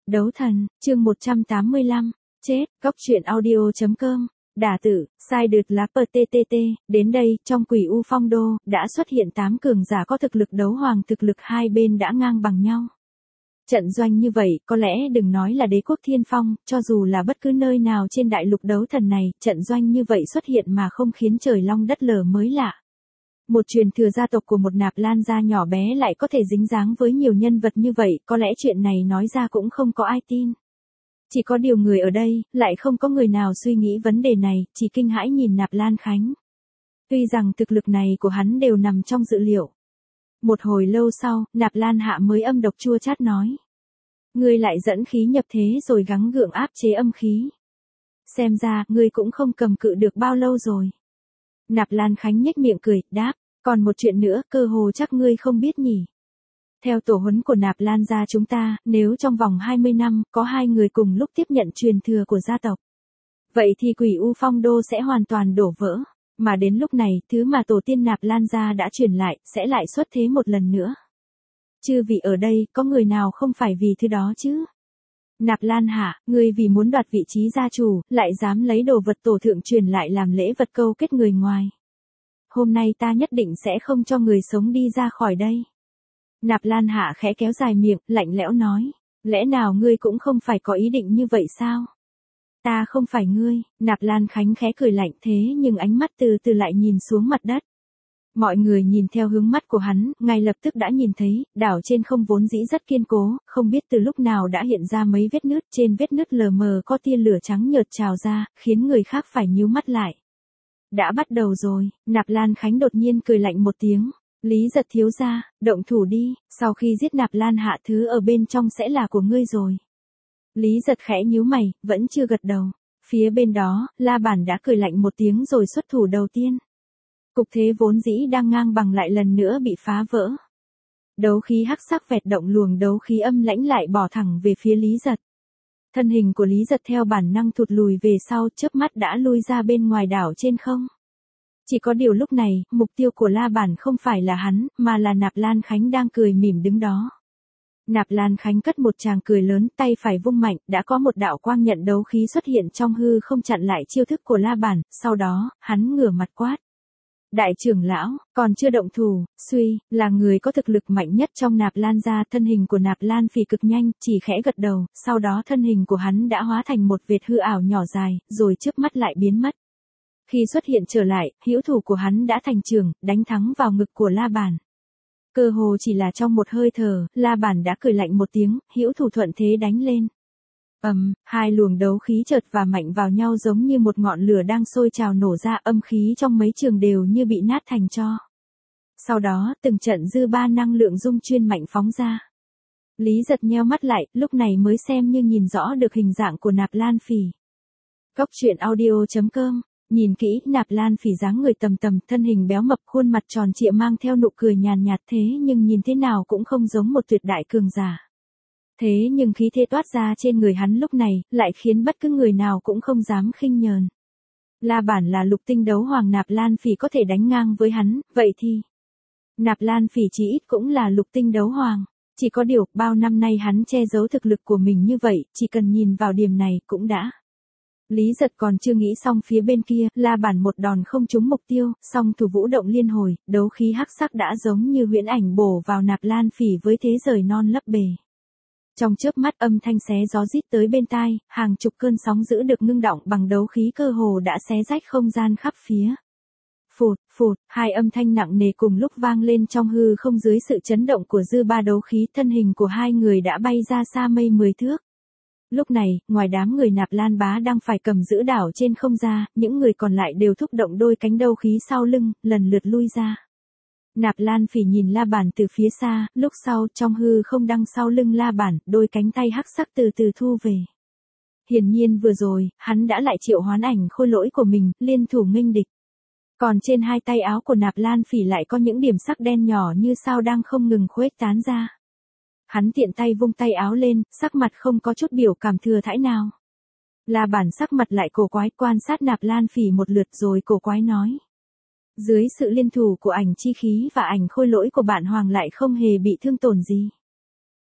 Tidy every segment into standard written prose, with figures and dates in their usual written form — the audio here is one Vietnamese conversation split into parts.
Đấu thần, chương 185, chết, góc truyện audio.com, đả tử, sai đượt lá PTTT, đến đây, trong Quỷ U Phong Đô, đã xuất hiện 8 cường giả có thực lực đấu hoàng, thực lực hai bên đã ngang bằng nhau. Trận doanh như vậy, có lẽ đừng nói là đế quốc Thiên Phong, cho dù là bất cứ nơi nào trên đại lục đấu thần này, trận doanh như vậy xuất hiện mà không khiến trời long đất lở mới lạ. Một truyền thừa gia tộc của một Nạp Lan gia nhỏ bé lại có thể dính dáng với nhiều nhân vật như vậy, có lẽ chuyện này nói ra cũng không có ai tin. Chỉ có điều người ở đây, lại không có người nào suy nghĩ vấn đề này, chỉ kinh hãi nhìn Nạp Lan Khánh. Tuy rằng thực lực này của hắn đều nằm trong dự liệu. Một hồi lâu sau, Nạp Lan Hạ mới âm độc chua chát nói. Ngươi lại dẫn khí nhập thế rồi gắng gượng áp chế âm khí. Xem ra, ngươi cũng không cầm cự được bao lâu rồi. Nạp Lan Khánh nhếch miệng cười, đáp, còn một chuyện nữa, cơ hồ chắc ngươi không biết nhỉ. Theo tổ huấn của Nạp Lan gia chúng ta, nếu trong vòng 20 năm, có 2 người cùng lúc tiếp nhận truyền thừa của gia tộc. Vậy thì Quỷ U Phong Đô sẽ hoàn toàn đổ vỡ. Mà đến lúc này, thứ mà tổ tiên Nạp Lan gia đã truyền lại, sẽ lại xuất thế một lần nữa. Chư vị ở đây, có người nào không phải vì thứ đó chứ? Nạp Lan Hạ, ngươi vì muốn đoạt vị trí gia chủ, lại dám lấy đồ vật tổ thượng truyền lại làm lễ vật câu kết người ngoài. Hôm nay ta nhất định sẽ không cho người sống đi ra khỏi đây. Nạp Lan Hạ khẽ kéo dài miệng, lạnh lẽo nói. Lẽ nào ngươi cũng không phải có ý định như vậy sao? Ta không phải ngươi, Nạp Lan Khánh khẽ cười lạnh thế nhưng ánh mắt từ từ lại nhìn xuống mặt đất. Mọi người nhìn theo hướng mắt của hắn, ngay lập tức đã nhìn thấy, đảo trên không vốn dĩ rất kiên cố, không biết từ lúc nào đã hiện ra mấy vết nứt, trên vết nứt lờ mờ có tia lửa trắng nhợt trào ra, khiến người khác phải nhíu mắt lại. Đã bắt đầu rồi, Nạp Lan Khánh đột nhiên cười lạnh một tiếng. Lý Giật thiếu gia, động thủ đi, sau khi giết Nạp Lan Hạ thứ ở bên trong sẽ là của ngươi rồi. Lý Giật khẽ nhíu mày, vẫn chưa gật đầu. Phía bên đó, La Bản đã cười lạnh một tiếng rồi xuất thủ đầu tiên. Cục thế vốn dĩ đang ngang bằng lại lần nữa bị phá vỡ. Đấu khí hắc sắc vẹt động luồng đấu khí âm lãnh lại bỏ thẳng về phía Lý Giật. Thân hình của Lý Giật theo bản năng thụt lùi về sau, chớp mắt đã lui ra bên ngoài đảo trên không. Chỉ có điều lúc này, mục tiêu của La Bản không phải là hắn, mà là Nạp Lan Khánh đang cười mỉm đứng đó. Nạp Lan Khánh cất một tràng cười lớn, tay phải vung mạnh, đã có một đạo quang nhận đấu khí xuất hiện trong hư không chặn lại chiêu thức của La Bản, sau đó, hắn ngửa mặt quát. Đại trưởng lão, còn chưa động thủ, suy, là người có thực lực mạnh nhất trong Nạp Lan gia, thân hình của Nạp Lan Phỉ cực nhanh, chỉ khẽ gật đầu, sau đó thân hình của hắn đã hóa thành một vệt hư ảo nhỏ dài, rồi chớp mắt lại biến mất. Khi xuất hiện trở lại, hữu thủ của hắn đã thành trường, đánh thắng vào ngực của La Bản. Cơ hồ chỉ là trong một hơi thở, La Bản đã cười lạnh một tiếng, hữu thủ thuận thế đánh lên. Hai luồng đấu khí chợt và mạnh vào nhau giống như một ngọn lửa đang sôi trào nổ ra, âm khí trong mấy trường đều như bị nát thành tro. Sau đó, từng trận dư ba năng lượng dung chuyên mạnh phóng ra. Lý Giật nheo mắt lại, lúc này mới xem như nhìn rõ được hình dạng của Nạp Lan Phỉ. Góc truyện audio.com. Nhìn kỹ, Nạp Lan Phỉ dáng người tầm tầm, thân hình béo mập, khuôn mặt tròn trịa mang theo nụ cười nhàn nhạt thế nhưng nhìn thế nào cũng không giống một tuyệt đại cường giả. Thế nhưng khí thế toát ra trên người hắn lúc này, lại khiến bất cứ người nào cũng không dám khinh nhờn. La Bản là lục tinh đấu hoàng, Nạp Lan Phỉ có thể đánh ngang với hắn, vậy thì Nạp Lan Phỉ chỉ ít cũng là lục tinh đấu hoàng. Chỉ có điều, bao năm nay hắn che giấu thực lực của mình như vậy, chỉ cần nhìn vào điểm này cũng đã. Lý Giật còn chưa nghĩ xong phía bên kia, La Bản một đòn không trúng mục tiêu, song thủ vũ động liên hồi, đấu khí hắc sắc đã giống như huyễn ảnh bổ vào Nạp Lan Phỉ với thế rời non lấp bể. Trong chớp mắt âm thanh xé gió rít tới bên tai, hàng chục cơn sóng dữ được ngưng đọng bằng đấu khí cơ hồ đã xé rách không gian khắp phía. Phụt, phụt, hai âm thanh nặng nề cùng lúc vang lên trong hư không dưới sự chấn động của dư ba đấu khí, thân hình của hai người đã bay ra xa mây 10 thước. Lúc này, ngoài đám người Nạp Lan Bá đang phải cầm giữ đảo trên không ra, những người còn lại đều thúc động đôi cánh đấu khí sau lưng, lần lượt lui ra. Nạp Lan Phỉ nhìn La Bản từ phía xa, lúc sau, trong hư không đằng sau lưng La Bản, đôi cánh tay hắc sắc từ từ thu về. Hiển nhiên vừa rồi, hắn đã lại triệu hoán ảnh khôi lỗi của mình, liên thủ nghênh địch. Còn trên hai tay áo của Nạp Lan Phỉ lại có những điểm sắc đen nhỏ như sao đang không ngừng khuếch tán ra. Hắn tiện tay vung tay áo lên, sắc mặt không có chút biểu cảm thừa thãi nào. La Bản sắc mặt lại cổ quái, quan sát Nạp Lan Phỉ một lượt rồi cổ quái nói. Dưới sự liên thủ của ảnh chi khí và ảnh khôi lỗi của bạn Hoàng lại không hề bị thương tổn gì.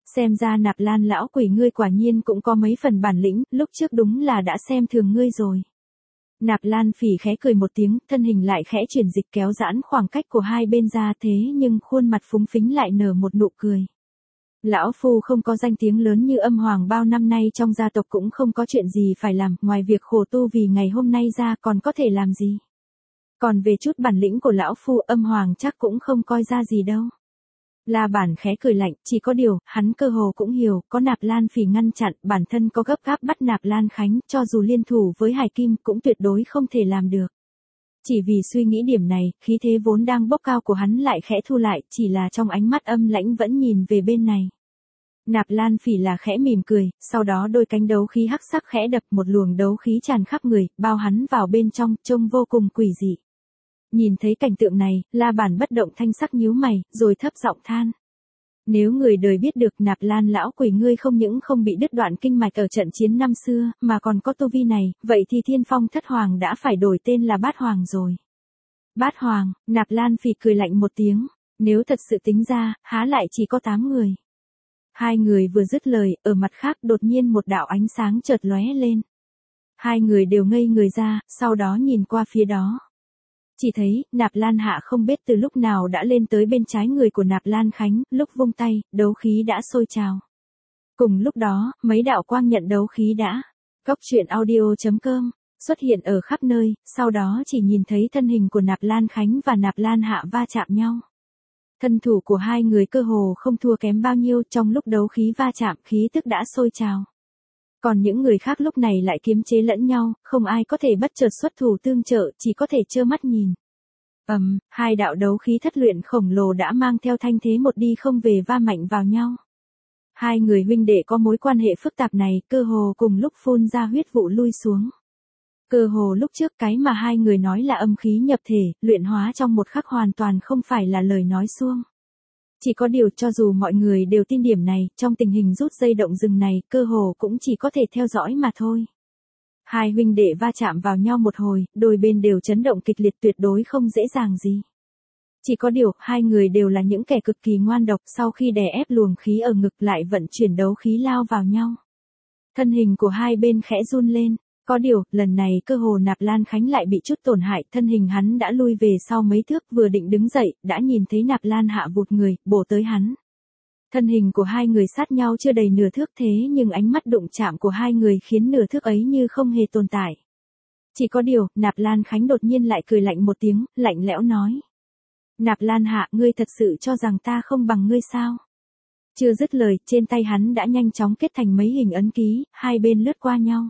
Xem ra Nạp Lan lão quỷ ngươi quả nhiên cũng có mấy phần bản lĩnh, lúc trước đúng là đã xem thường ngươi rồi. Nạp Lan Phỉ khẽ cười một tiếng, thân hình lại khẽ chuyển dịch kéo giãn khoảng cách của hai bên ra thế nhưng khuôn mặt phúng phính lại nở một nụ cười. Lão phu không có danh tiếng lớn như Âm Hoàng bao năm nay trong gia tộc cũng không có chuyện gì phải làm, ngoài việc khổ tu vì ngày hôm nay ra còn có thể làm gì. Còn về chút bản lĩnh của lão phu, Âm Hoàng chắc cũng không coi ra gì đâu. La Bản khẽ cười lạnh, chỉ có điều, hắn cơ hồ cũng hiểu, có Nạp Lan Phỉ ngăn chặn, bản thân có gấp gáp bắt Nạp Lan Khánh, cho dù liên thủ với Hải Kim cũng tuyệt đối không thể làm được. Chỉ vì suy nghĩ điểm này, khí thế vốn đang bốc cao của hắn lại khẽ thu lại, chỉ là trong ánh mắt âm lãnh vẫn nhìn về bên này. Nạp Lan Phỉ là khẽ mỉm cười, sau đó đôi cánh đấu khí hắc sắc khẽ đập, một luồng đấu khí tràn khắp người, bao hắn vào bên trong, trông vô cùng quỷ dị. Nhìn thấy cảnh tượng này, La Bản bất động thanh sắc nhíu mày, rồi thấp giọng than. Nếu người đời biết được Nạp Lan lão quỷ ngươi không những không bị đứt đoạn kinh mạch ở trận chiến năm xưa, mà còn có tu vi này, vậy thì Thiên Phong Thất Hoàng đã phải đổi tên là Bát Hoàng rồi. Bát Hoàng, Nạp Lan Phỉ cười lạnh một tiếng, nếu thật sự tính ra, há lại chỉ có 8 người. Hai người vừa dứt lời, ở mặt khác đột nhiên một đạo ánh sáng chợt lóe lên. Hai người đều ngây người ra, sau đó nhìn qua phía đó. Chỉ thấy, Nạp Lan Hạ không biết từ lúc nào đã lên tới bên trái người của Nạp Lan Khánh, lúc vung tay, đấu khí đã sôi trào. Cùng lúc đó, mấy đạo quang nhận đấu khí đã, goctruyện.audio.com, xuất hiện ở khắp nơi, sau đó chỉ nhìn thấy thân hình của Nạp Lan Khánh và Nạp Lan Hạ va chạm nhau. Thân thủ của hai người cơ hồ không thua kém bao nhiêu, trong lúc đấu khí va chạm khí tức đã sôi trào. Còn những người khác lúc này lại kiềm chế lẫn nhau, không ai có thể bất chợt xuất thủ tương trợ, chỉ có thể trơ mắt nhìn. Hai đạo đấu khí thất luyện khổng lồ đã mang theo thanh thế một đi không về va mạnh vào nhau. Hai người huynh đệ có mối quan hệ phức tạp này, cơ hồ cùng lúc phun ra huyết vụ lui xuống. Cơ hồ lúc trước cái mà hai người nói là âm khí nhập thể, luyện hóa trong một khắc hoàn toàn không phải là lời nói suông. Chỉ có điều cho dù mọi người đều tin điểm này, trong tình hình rút dây động rừng này, cơ hồ cũng chỉ có thể theo dõi mà thôi. Hai huynh đệ va chạm vào nhau một hồi, đôi bên đều chấn động kịch liệt, tuyệt đối không dễ dàng gì. Chỉ có điều, hai người đều là những kẻ cực kỳ ngoan độc, sau khi đè ép luồng khí ở ngực lại vận chuyển đấu khí lao vào nhau. Thân hình của hai bên khẽ run lên. Có điều, lần này cơ hồ Nạp Lan Khánh lại bị chút tổn hại, thân hình hắn đã lui về sau mấy thước, vừa định đứng dậy, đã nhìn thấy Nạp Lan Hạ vụt người, bổ tới hắn. Thân hình của hai người sát nhau chưa đầy nửa thước, thế nhưng ánh mắt đụng chạm của hai người khiến nửa thước ấy như không hề tồn tại. Chỉ có điều, Nạp Lan Khánh đột nhiên lại cười lạnh một tiếng, lạnh lẽo nói. Nạp Lan Hạ, ngươi thật sự cho rằng ta không bằng ngươi sao? Chưa dứt lời, trên tay hắn đã nhanh chóng kết thành mấy hình ấn ký, hai bên lướt qua nhau.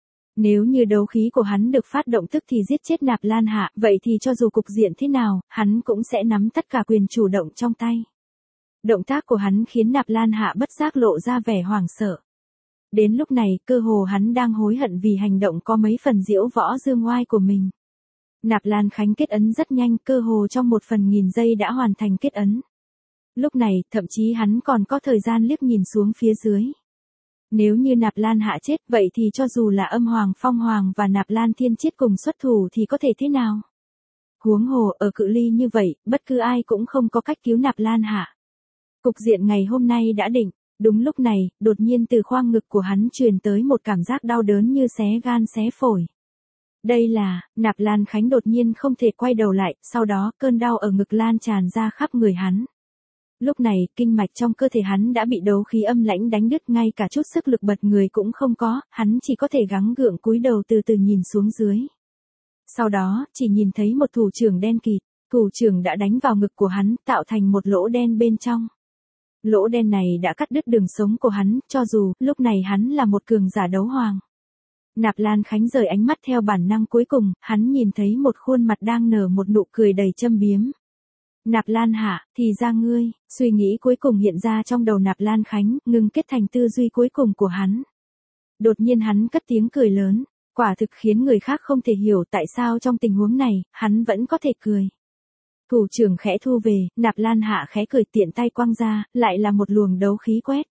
Nếu như đấu khí của hắn được phát động tức thì giết chết Nạp Lan Hạ, vậy thì cho dù cục diện thế nào, hắn cũng sẽ nắm tất cả quyền chủ động trong tay. Động tác của hắn khiến Nạp Lan Hạ bất giác lộ ra vẻ hoảng sợ. Đến lúc này, cơ hồ hắn đang hối hận vì hành động có mấy phần diễu võ dương oai của mình. Nạp Lan Khánh kết ấn rất nhanh, cơ hồ trong 1/1000 giây đã hoàn thành kết ấn. Lúc này, thậm chí hắn còn có thời gian liếc nhìn xuống phía dưới. Nếu như Nạp Lan Hạ chết, vậy thì cho dù là Âm Hoàng, Phong Hoàng và Nạp Lan Thiên Chiết cùng xuất thủ thì có thể thế nào? Huống hồ, ở cự ly như vậy, bất cứ ai cũng không có cách cứu Nạp Lan Hạ. Cục diện ngày hôm nay đã định. Đúng lúc này, đột nhiên từ khoang ngực của hắn truyền tới một cảm giác đau đớn như xé gan xé phổi. Đây là, Nạp Lan Khánh đột nhiên không thể quay đầu lại, sau đó cơn đau ở ngực lan tràn ra khắp người hắn. Lúc này, kinh mạch trong cơ thể hắn đã bị đấu khí âm lãnh đánh đứt, ngay cả chút sức lực bật người cũng không có, hắn chỉ có thể gắng gượng cúi đầu từ từ nhìn xuống dưới. Sau đó, chỉ nhìn thấy một thủ trưởng đen kịt, thủ trưởng đã đánh vào ngực của hắn, tạo thành một lỗ đen bên trong. Lỗ đen này đã cắt đứt đường sống của hắn, cho dù, lúc này hắn là một cường giả đấu hoàng. Nạp Lan Khánh rời ánh mắt theo bản năng cuối cùng, hắn nhìn thấy một khuôn mặt đang nở một nụ cười đầy châm biếm. Nạp Lan Hạ, thì ra ngươi, suy nghĩ cuối cùng hiện ra trong đầu Nạp Lan Khánh, ngừng kết thành tư duy cuối cùng của hắn. Đột nhiên hắn cất tiếng cười lớn, quả thực khiến người khác không thể hiểu tại sao trong tình huống này, hắn vẫn có thể cười. Thủ trưởng khẽ thu về, Nạp Lan Hạ khẽ cười tiện tay quăng ra, lại là một luồng đấu khí quét.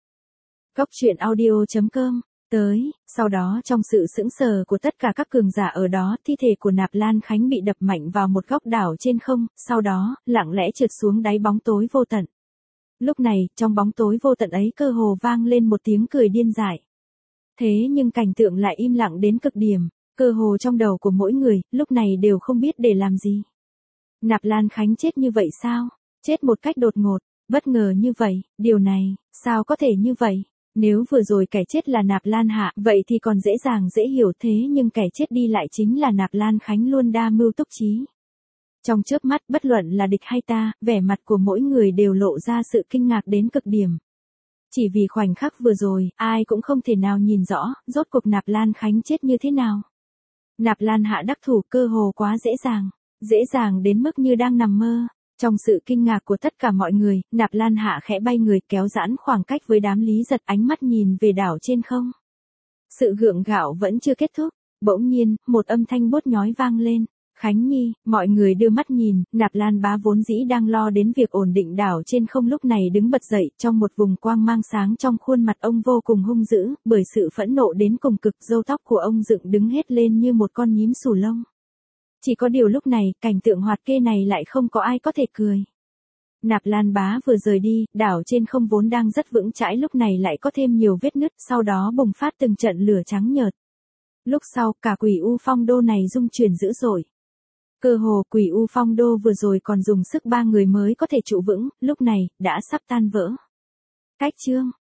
Goctruyện.audio.com tới, sau đó trong sự sững sờ của tất cả các cường giả ở đó, thi thể của Nạp Lan Khánh bị đập mạnh vào một góc đảo trên không, sau đó, lặng lẽ trượt xuống đáy bóng tối vô tận. Lúc này, trong bóng tối vô tận ấy cơ hồ vang lên một tiếng cười điên dại. Thế nhưng cảnh tượng lại im lặng đến cực điểm, cơ hồ trong đầu của mỗi người, lúc này đều không biết để làm gì. Nạp Lan Khánh chết như vậy sao? Chết một cách đột ngột, bất ngờ như vậy, điều này, sao có thể như vậy? Nếu vừa rồi kẻ chết là Nạp Lan Hạ, vậy thì còn dễ dàng dễ hiểu, thế nhưng kẻ chết đi lại chính là Nạp Lan Khánh luôn đa mưu túc trí. Trong chớp mắt, bất luận là địch hay ta, vẻ mặt của mỗi người đều lộ ra sự kinh ngạc đến cực điểm. Chỉ vì khoảnh khắc vừa rồi, ai cũng không thể nào nhìn rõ, rốt cuộc Nạp Lan Khánh chết như thế nào. Nạp Lan Hạ đắc thủ cơ hồ quá dễ dàng đến mức như đang nằm mơ. Trong sự kinh ngạc của tất cả mọi người, Nạp Lan Hạ khẽ bay người kéo giãn khoảng cách với đám Lý Giật, ánh mắt nhìn về đảo trên không. Sự gượng gạo vẫn chưa kết thúc, bỗng nhiên, một âm thanh bốt nhói vang lên. Khánh Nhi, mọi người đưa mắt nhìn, Nạp Lan Bá vốn dĩ đang lo đến việc ổn định đảo trên không lúc này đứng bật dậy trong một vùng quang mang sáng trong khuôn mặt ông vô cùng hung dữ, bởi sự phẫn nộ đến cùng cực, râu tóc của ông dựng đứng hết lên như một con nhím xù lông. Chỉ có điều lúc này, cảnh tượng hoạt kê này lại không có ai có thể cười. Nạp Lan Bá vừa rời đi, đảo trên không vốn đang rất vững chãi lúc này lại có thêm nhiều vết nứt, sau đó bùng phát từng trận lửa trắng nhợt. Lúc sau, cả Quỷ U Phong Đô này rung chuyển dữ dội. Cơ hồ Quỷ U Phong Đô vừa rồi còn dùng sức 3 người mới có thể trụ vững, lúc này, đã sắp tan vỡ. Cách chương